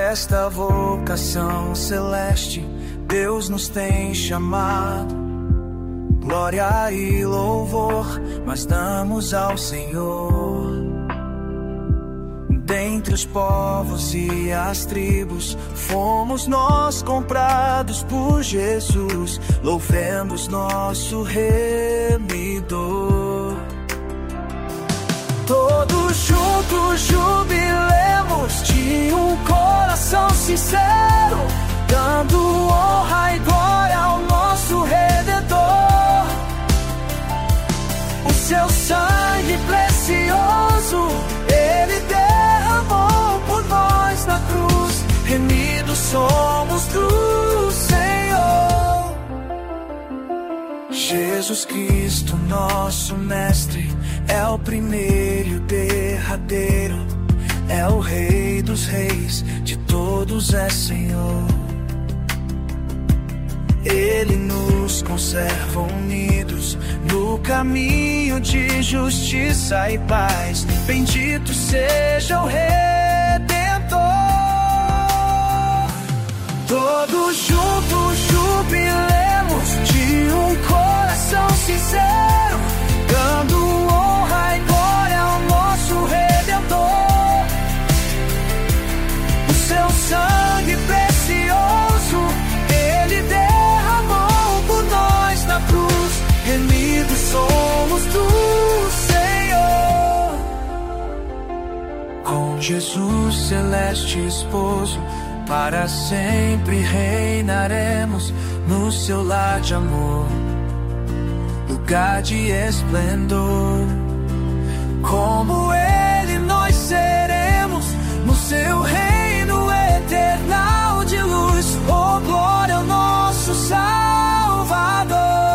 esta vocação celeste Deus nos tem chamado. Glória e louvor mas damos ao Senhor. Dentre os povos e as tribos fomos nós comprados por Jesus. Louvemos nosso Remidor. Todos juntos jubilemos de um coração sincero, dando honra e glória ao nosso Redentor. O seu sangue precioso Ele derramou por nós na cruz. Remidos somos do Senhor. Jesus Cristo, nosso Mestre, é o primeiro e o derradeiro, é o Rei dos reis, de todos é Senhor. Ele nos conserva unidos no caminho de justiça e paz. Bendito seja o Redentor. Todos juntos jubilemos de um coração sincero, dando honra e glória ao nosso Redentor. O seu sangue precioso Ele derramou por nós na cruz. Remidos somos do Senhor. Com Jesus celeste esposo, para sempre reinaremos no seu lar de amor, lugar de esplendor. Como Ele nós seremos no seu reino eternal de luz. Oh, glória ao nosso Salvador.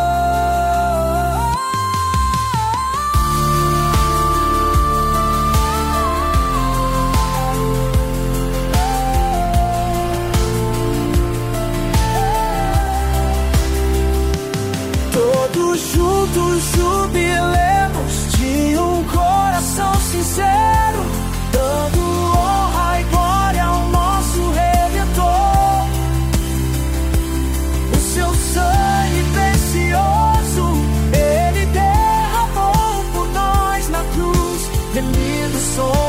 Todos juntos jubilemos de um coração sincero, dando honra e glória ao nosso Redentor. O seu sangue precioso Ele derramou por nós na cruz. Remidos somos